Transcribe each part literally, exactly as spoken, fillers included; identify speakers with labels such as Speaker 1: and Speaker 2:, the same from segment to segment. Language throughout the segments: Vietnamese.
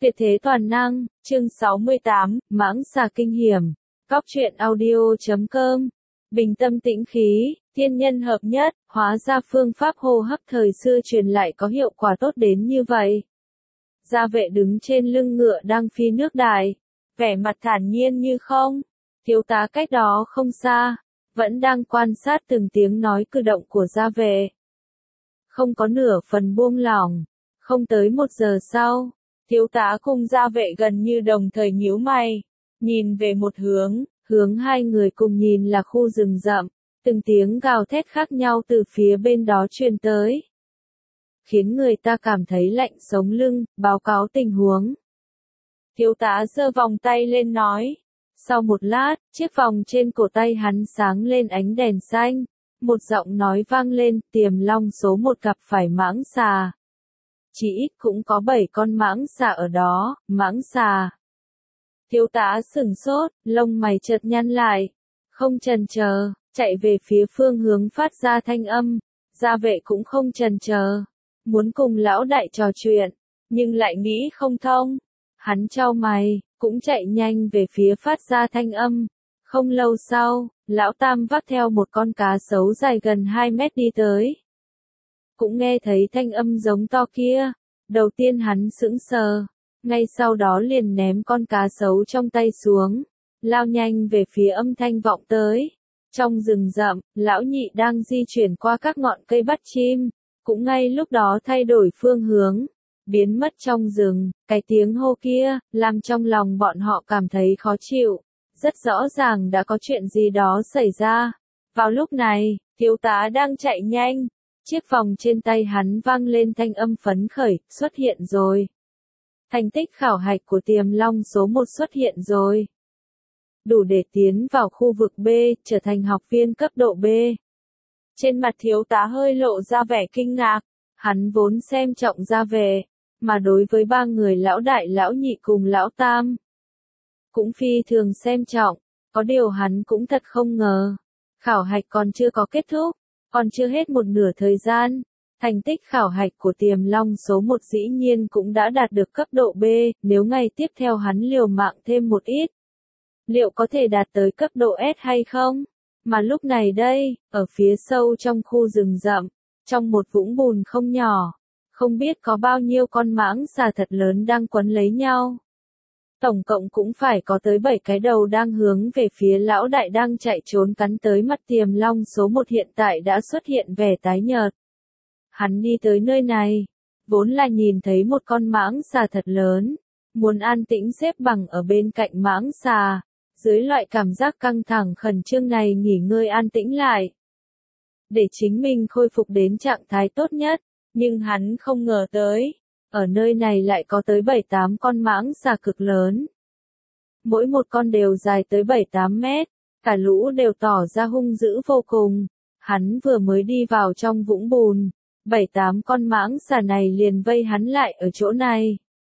Speaker 1: Tuyệt thế toàn năng, chương sáu mươi tám, mãng xà kinh hiểm. Góc truyện audio chấm com. Bình tâm tĩnh khí, thiên nhân hợp nhất, hóa ra phương pháp hô hấp thời xưa truyền lại có hiệu quả tốt đến như vậy. Gia vệ đứng trên lưng ngựa đang phi nước đại, vẻ mặt thản nhiên như không. Thiếu tá cách đó không xa, vẫn đang quan sát từng tiếng nói cử động của gia vệ. Không có nửa phần buông lỏng. Không tới một giờ sau, thiếu tá cùng gia vệ gần như đồng thời nhíu mày, nhìn về một hướng, hướng hai người cùng nhìn là khu rừng rậm, từng tiếng gào thét khác nhau từ phía bên đó truyền tới. Khiến người ta cảm thấy lạnh sống lưng, báo cáo tình huống. Thiếu tá giơ vòng tay lên nói. Sau một lát, chiếc vòng trên cổ tay hắn sáng lên ánh đèn xanh, một giọng nói vang lên, Tiềm Long số một gặp phải mãng xà. Chỉ ít cũng có bảy con mãng xà ở đó, mãng xà. Thiếu tá sửng sốt, lông mày chợt nhăn lại, không chần chờ, chạy về phía phương hướng phát ra thanh âm. Gia vệ cũng không chần chờ, muốn cùng lão đại trò chuyện, nhưng lại nghĩ không thông. Hắn chau mày, cũng chạy nhanh về phía phát ra thanh âm. Không lâu sau, lão tam vác theo một con cá sấu dài gần hai mét đi tới. Cũng nghe thấy thanh âm giống to kia, đầu tiên hắn sững sờ, ngay sau đó liền ném con cá sấu trong tay xuống, lao nhanh về phía âm thanh vọng tới. Trong rừng rậm, lão nhị đang di chuyển qua các ngọn cây bắt chim, cũng ngay lúc đó thay đổi phương hướng, biến mất trong rừng. Cái tiếng hô kia, làm trong lòng bọn họ cảm thấy khó chịu, rất rõ ràng đã có chuyện gì đó xảy ra. Vào lúc này, thiếu tá đang chạy nhanh. Chiếc vòng trên tay hắn vang lên thanh âm phấn khởi, xuất hiện rồi. Thành tích khảo hạch của Tiềm Long số một xuất hiện rồi. Đủ để tiến vào khu vực B, trở thành học viên cấp độ B. Trên mặt thiếu tá hơi lộ ra vẻ kinh ngạc, hắn vốn xem trọng gia vệ, mà đối với ba người lão đại lão nhị cùng lão tam, cũng phi thường xem trọng, có điều hắn cũng thật không ngờ. Khảo hạch còn chưa có kết thúc. Còn chưa hết một nửa thời gian, thành tích khảo hạch của Tiềm Long số một dĩ nhiên cũng đã đạt được cấp độ B, nếu ngày tiếp theo hắn liều mạng thêm một ít. Liệu có thể đạt tới cấp độ S hay không? Mà lúc này đây, ở phía sâu trong khu rừng rậm, trong một vũng bùn không nhỏ, không biết có bao nhiêu con mãng xà thật lớn đang quấn lấy nhau. Tổng cộng cũng phải có tới bảy cái đầu đang hướng về phía lão đại đang chạy trốn cắn tới. Mặt Tiềm Long số một hiện tại đã xuất hiện vẻ tái nhợt. Hắn đi tới nơi này, vốn là nhìn thấy một con mãng xà thật lớn, muốn an tĩnh xếp bằng ở bên cạnh mãng xà, dưới loại cảm giác căng thẳng khẩn trương này nghỉ ngơi an tĩnh lại, để chính mình khôi phục đến trạng thái tốt nhất, nhưng hắn không ngờ tới. Ở nơi này lại có tới bảy tám con mãng xà cực lớn. Mỗi một con đều dài tới bảy tám mét, cả lũ đều tỏ ra hung dữ vô cùng. Hắn vừa mới đi vào trong vũng bùn, bảy tám con mãng xà này liền vây hắn lại ở chỗ này.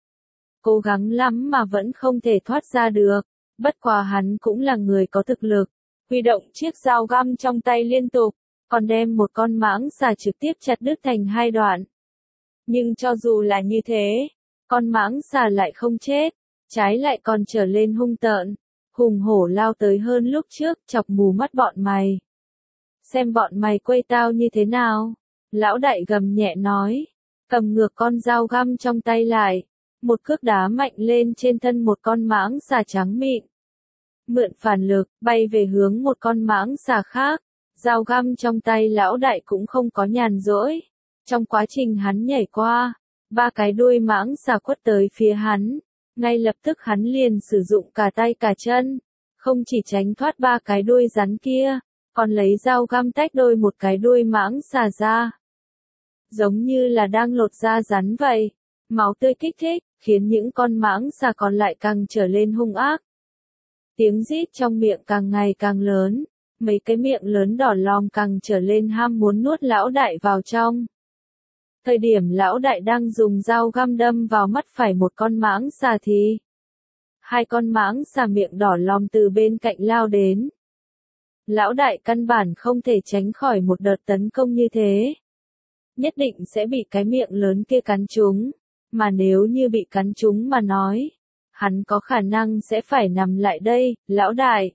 Speaker 1: Cố gắng lắm mà vẫn không thể thoát ra được, bất quá hắn cũng là người có thực lực, huy động chiếc dao găm trong tay liên tục, còn đem một con mãng xà trực tiếp chặt đứt thành hai đoạn. Nhưng cho dù là như thế, con mãng xà lại không chết, trái lại còn trở lên hung tợn, hùng hổ lao tới hơn lúc trước, chọc mù mắt bọn mày. Xem bọn mày quây tao như thế nào? Lão đại gầm nhẹ nói, cầm ngược con dao găm trong tay lại, một cước đá mạnh lên trên thân một con mãng xà trắng mịn. Mượn phản lực, bay về hướng một con mãng xà khác, dao găm trong tay lão đại cũng không có nhàn rỗi. Trong quá trình hắn nhảy qua, ba cái đuôi mãng xà quất tới phía hắn, ngay lập tức hắn liền sử dụng cả tay cả chân, không chỉ tránh thoát ba cái đuôi rắn kia, còn lấy dao găm tách đôi một cái đuôi mãng xà ra. Giống như là đang lột da rắn vậy, máu tươi kích thích, khiến những con mãng xà còn lại càng trở lên hung ác. Tiếng rít trong miệng càng ngày càng lớn, mấy cái miệng lớn đỏ lòm càng trở lên ham muốn nuốt lão đại vào trong. Thời điểm lão đại đang dùng dao găm đâm vào mắt phải một con mãng xà thì hai con mãng xà miệng đỏ lòm từ bên cạnh lao đến. Lão đại căn bản không thể tránh khỏi một đợt tấn công như thế. Nhất định sẽ bị cái miệng lớn kia cắn trúng. mà nếu như bị cắn trúng mà nói, hắn có khả năng sẽ phải nằm lại đây, lão đại.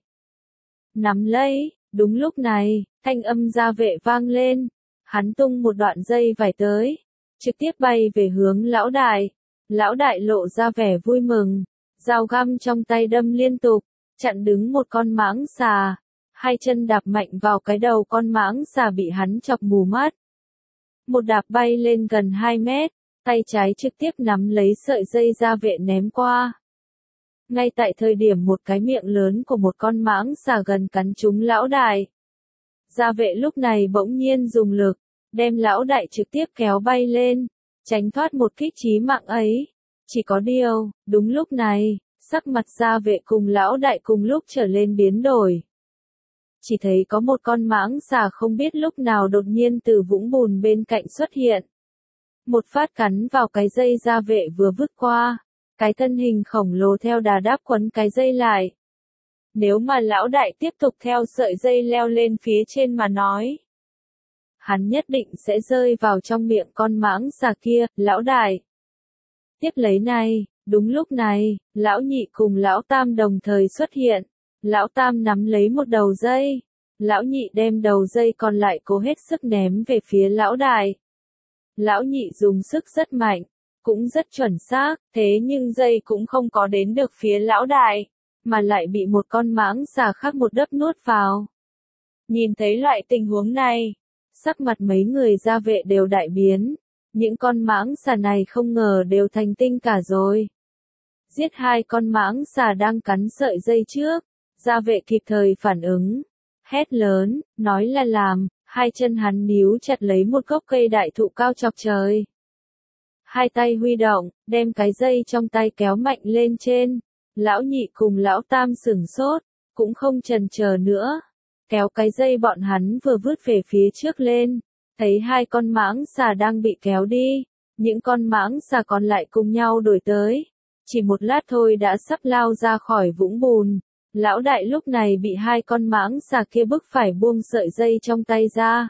Speaker 1: Nắm lấy, đúng lúc này, thanh âm gia vệ vang lên, hắn tung một đoạn dây vải tới, trực tiếp bay về hướng lão đại. Lão đại lộ ra vẻ vui mừng, dao găm trong tay đâm liên tục, chặn đứng một con mãng xà, hai chân đạp mạnh vào cái đầu con mãng xà bị hắn chọc mù mắt. Một đạp bay lên gần hai mét, tay trái trực tiếp nắm lấy sợi dây gia vệ ném qua. Ngay tại thời điểm một cái miệng lớn của một con mãng xà gần cắn trúng lão đại. Gia vệ lúc này bỗng nhiên dùng lực, đem lão đại trực tiếp kéo bay lên, tránh thoát một kích chí mạng ấy. Chỉ có điều, đúng lúc này, sắc mặt gia vệ cùng lão đại cùng lúc trở lên biến đổi. Chỉ thấy có một con mãng xà không biết lúc nào đột nhiên từ vũng bùn bên cạnh xuất hiện. Một phát cắn vào cái dây gia vệ vừa vứt qua, cái thân hình khổng lồ theo đà đáp quấn cái dây lại. Nếu mà lão đại tiếp tục theo sợi dây leo lên phía trên mà nói, hắn nhất định sẽ rơi vào trong miệng con mãng xà kia, lão đại. Tiếp lấy này, đúng lúc này, lão nhị cùng lão tam đồng thời xuất hiện. Lão tam nắm lấy một đầu dây, lão nhị đem đầu dây còn lại cố hết sức ném về phía lão đại. Lão nhị dùng sức rất mạnh, cũng rất chuẩn xác, thế nhưng dây cũng không có đến được phía lão đại, mà lại bị một con mãng xà khác một đớp nuốt vào. Nhìn thấy loại tình huống này, sắc mặt mấy người gia vệ đều đại biến, những con mãng xà này không ngờ đều thành tinh cả rồi. Giết hai con mãng xà đang cắn sợi dây trước, gia vệ kịp thời phản ứng, hét lớn, nói là làm, hai chân hắn níu chặt lấy một gốc cây đại thụ cao chọc trời. Hai tay huy động, đem cái dây trong tay kéo mạnh lên trên, lão nhị cùng lão tam sửng sốt, cũng không chần chờ nữa, kéo cái dây bọn hắn vừa vứt về phía trước lên, thấy hai con mãng xà đang bị kéo đi, những con mãng xà còn lại cùng nhau đuổi tới, chỉ một lát thôi đã sắp lao ra khỏi vũng bùn. Lão đại lúc này bị hai con mãng xà kia bức phải buông sợi dây trong tay ra.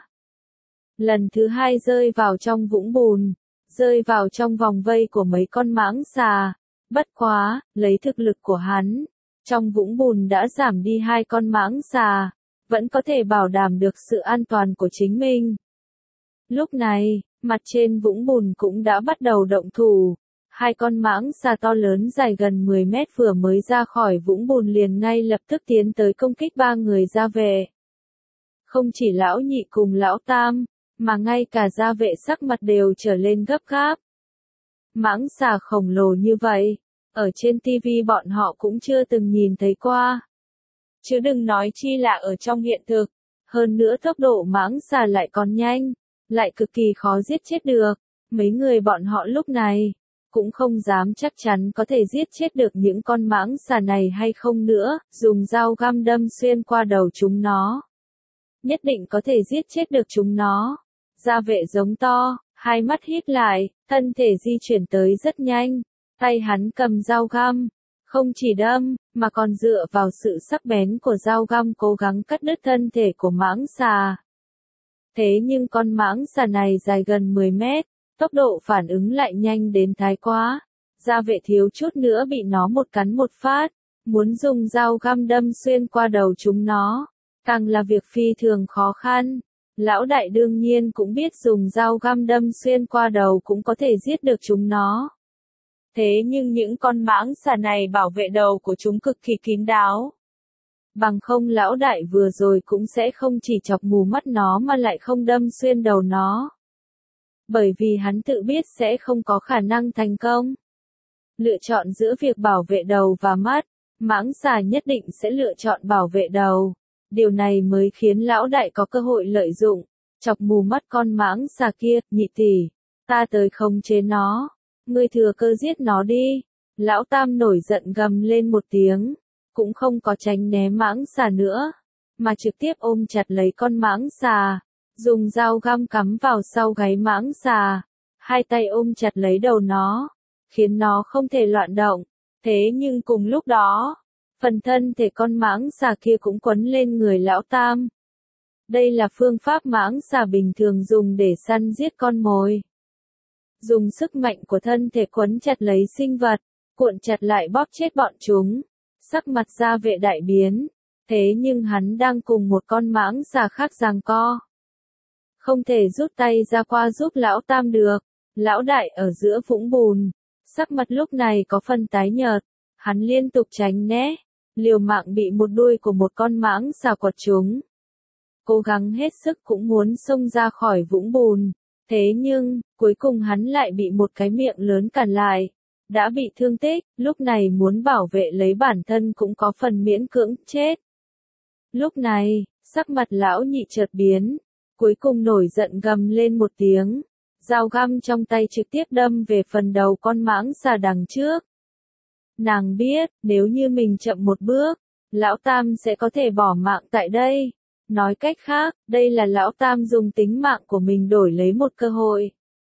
Speaker 1: Lần thứ hai rơi vào trong vũng bùn, rơi vào trong vòng vây của mấy con mãng xà. Bất quá, lấy thực lực của hắn, trong vũng bùn đã giảm đi hai con mãng xà, vẫn có thể bảo đảm được sự an toàn của chính mình. Lúc này, mặt trên vũng bùn cũng đã bắt đầu động thủ. Hai con mãng xà to lớn dài gần mười mét vừa mới ra khỏi vũng bùn liền ngay lập tức tiến tới công kích ba người gia vệ. Không chỉ lão nhị cùng lão tam, mà ngay cả gia vệ sắc mặt đều trở lên gấp gáp. Mãng xà khổng lồ như vậy, ở trên tivi bọn họ cũng chưa từng nhìn thấy qua. Chứ đừng nói chi là ở trong hiện thực, hơn nữa tốc độ mãng xà lại còn nhanh, lại cực kỳ khó giết chết được. Mấy người bọn họ lúc này cũng không dám chắc chắn có thể giết chết được những con mãng xà này hay không nữa, dùng dao găm đâm xuyên qua đầu chúng nó. Nhất định có thể giết chết được chúng nó. Gia vệ giống to, hai mắt híp lại, thân thể di chuyển tới rất nhanh, tay hắn cầm dao găm, không chỉ đâm, mà còn dựa vào sự sắc bén của dao găm cố gắng cắt đứt thân thể của mãng xà. Thế nhưng con mãng xà này dài gần mười mét, tốc độ phản ứng lại nhanh đến thái quá. Gia vệ thiếu chút nữa bị nó một cắn một phát, muốn dùng dao găm đâm xuyên qua đầu chúng nó, càng là việc phi thường khó khăn. Lão đại đương nhiên cũng biết dùng dao găm đâm xuyên qua đầu cũng có thể giết được chúng nó. Thế nhưng những con mãng xà này bảo vệ đầu của chúng cực kỳ kín đáo. Bằng không lão đại vừa rồi cũng sẽ không chỉ chọc mù mắt nó mà lại không đâm xuyên đầu nó. Bởi vì hắn tự biết sẽ không có khả năng thành công. Lựa chọn giữa việc bảo vệ đầu và mắt, mãng xà nhất định sẽ lựa chọn bảo vệ đầu. Điều này mới khiến lão đại có cơ hội lợi dụng, chọc mù mắt con mãng xà kia. Nhị tỷ, ta tới khống chế nó, ngươi thừa cơ giết nó đi. Lão tam nổi giận gầm lên một tiếng, cũng không có tránh né mãng xà nữa, mà trực tiếp ôm chặt lấy con mãng xà, dùng dao găm cắm vào sau gáy mãng xà, hai tay ôm chặt lấy đầu nó, khiến nó không thể loạn động. Thế nhưng cùng lúc đó, phần thân thể con mãng xà kia cũng quấn lên người lão tam. Đây là phương pháp mãng xà bình thường dùng để săn giết con mồi. dùng sức mạnh của thân thể quấn chặt lấy sinh vật, cuộn chặt lại bóp chết bọn chúng. Sắc mặt Gia Vệ đại biến, thế nhưng hắn đang cùng một con mãng xà khác giằng co. Không thể rút tay ra qua giúp lão tam được. Lão đại ở giữa vũng bùn, sắc mặt lúc này có phần tái nhợt, hắn liên tục tránh né, liều mạng bị một đuôi của một con mãng xà quật trúng. Cố gắng hết sức cũng muốn xông ra khỏi vũng bùn, thế nhưng, cuối cùng hắn lại bị một cái miệng lớn cản lại, đã bị thương tích, lúc này muốn bảo vệ lấy bản thân cũng có phần miễn cưỡng chết. Lúc này, sắc mặt lão nhị chợt biến, cuối cùng nổi giận gầm lên một tiếng. Dao găm trong tay trực tiếp đâm về phần đầu con mãng xà đằng trước. Nàng biết, nếu như mình chậm một bước, lão tam sẽ có thể bỏ mạng tại đây. Nói cách khác, đây là lão tam dùng tính mạng của mình đổi lấy một cơ hội.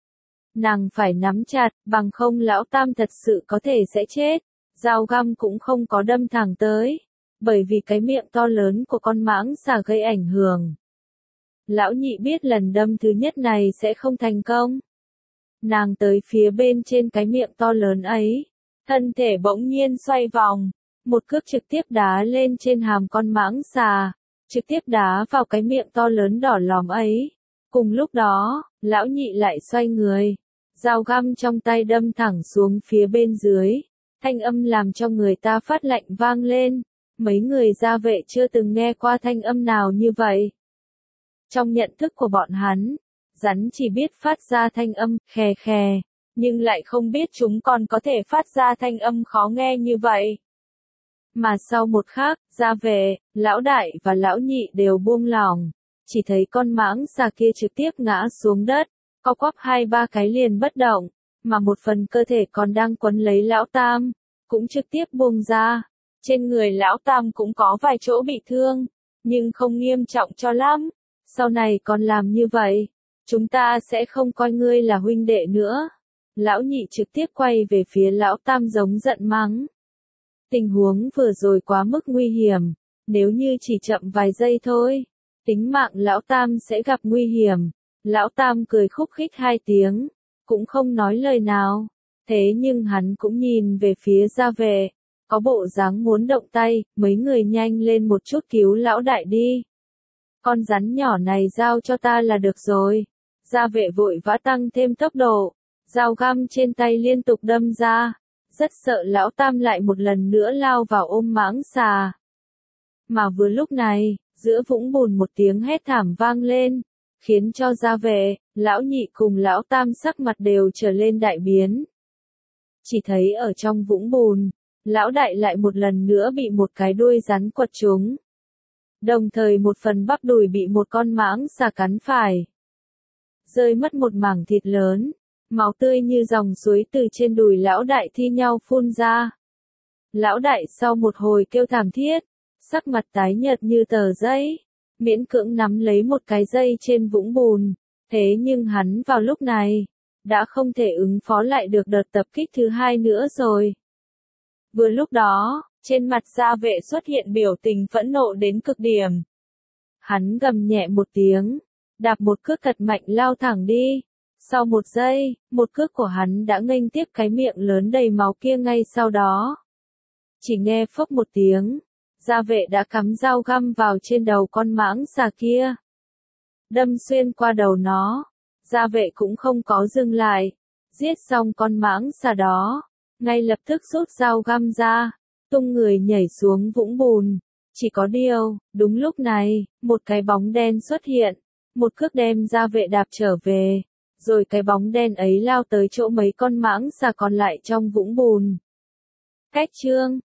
Speaker 1: Nàng phải nắm chặt, bằng không lão tam thật sự có thể sẽ chết. Dao găm cũng không có đâm thẳng tới, bởi vì cái miệng to lớn của con mãng xà gây ảnh hưởng. Lão nhị biết lần đâm thứ nhất này sẽ không thành công. Nàng tới phía bên trên cái miệng to lớn ấy, thân thể bỗng nhiên xoay vòng, một cước trực tiếp đá lên trên hàm con mãng xà, trực tiếp đá vào cái miệng to lớn đỏ lòm ấy. Cùng lúc đó, lão nhị lại xoay người, dao găm trong tay đâm thẳng xuống phía bên dưới, thanh âm làm cho người ta phát lạnh vang lên. Mấy người Gia Vệ chưa từng nghe qua thanh âm nào như vậy. Trong nhận thức của bọn hắn, rắn chỉ biết phát ra thanh âm khè khè, nhưng lại không biết chúng còn có thể phát ra thanh âm khó nghe như vậy. Mà sau một khắc, Gia Vệ, lão đại và lão nhị đều buông lỏng, chỉ thấy con mãng xà kia trực tiếp ngã xuống đất, co quắp hai ba cái liền bất động, mà một phần cơ thể còn đang quấn lấy lão tam, cũng trực tiếp buông ra. Trên người lão tam cũng có vài chỗ bị thương, nhưng không nghiêm trọng cho lắm. Sau này còn làm như vậy, chúng ta sẽ không coi ngươi là huynh đệ nữa. Lão nhị trực tiếp quay về phía lão tam giống giận mắng. Tình huống vừa rồi quá mức nguy hiểm, nếu như chỉ chậm vài giây thôi, tính mạng lão tam sẽ gặp nguy hiểm. Lão tam cười khúc khích hai tiếng, cũng không nói lời nào, thế nhưng hắn cũng nhìn về phía Gia Vệ, có bộ dáng muốn động tay. Mấy người nhanh lên một chút cứu lão đại đi. Con rắn nhỏ này giao cho ta là được rồi. Gia Vệ vội vã tăng thêm tốc độ, dao găm trên tay liên tục đâm ra, rất sợ lão tam lại một lần nữa lao vào ôm mãng xà. Mà vừa lúc này, giữa vũng bùn một tiếng hét thảm vang lên, khiến cho Gia Vệ, lão nhị cùng lão tam sắc mặt đều trở lên đại biến. Chỉ thấy ở trong vũng bùn, lão đại lại một lần nữa bị một cái đuôi rắn quật trúng. Đồng thời một phần bắp đùi bị một con mãng xà cắn phải. Rơi mất một mảng thịt lớn, máu tươi như dòng suối từ trên đùi lão đại thi nhau phun ra. Lão đại sau một hồi kêu thảm thiết, sắc mặt tái nhợt như tờ giấy, miễn cưỡng nắm lấy một cái dây trên vũng bùn, thế nhưng hắn vào lúc này, đã không thể ứng phó lại được đợt tập kích thứ hai nữa rồi. Vừa lúc đó, trên mặt Gia Vệ xuất hiện biểu tình phẫn nộ đến cực điểm. Hắn gầm nhẹ một tiếng, đạp một cước thật mạnh lao thẳng đi. Sau một giây, một cước của hắn đã nghênh tiếp cái miệng lớn đầy máu kia ngay sau đó. Chỉ nghe phốc một tiếng, Gia Vệ đã cắm dao găm vào trên đầu con mãng xà kia. Đâm xuyên qua đầu nó, Gia Vệ cũng không có dừng lại, giết xong con mãng xà đó, ngay lập tức rút dao găm ra, tung người nhảy xuống vũng bùn. Chỉ có điều, đúng lúc này, một cái bóng đen xuất hiện, một cước đem Gia Vệ đạp trở về, rồi cái bóng đen ấy lao tới chỗ mấy con mãng xà còn lại trong vũng bùn. Cách chương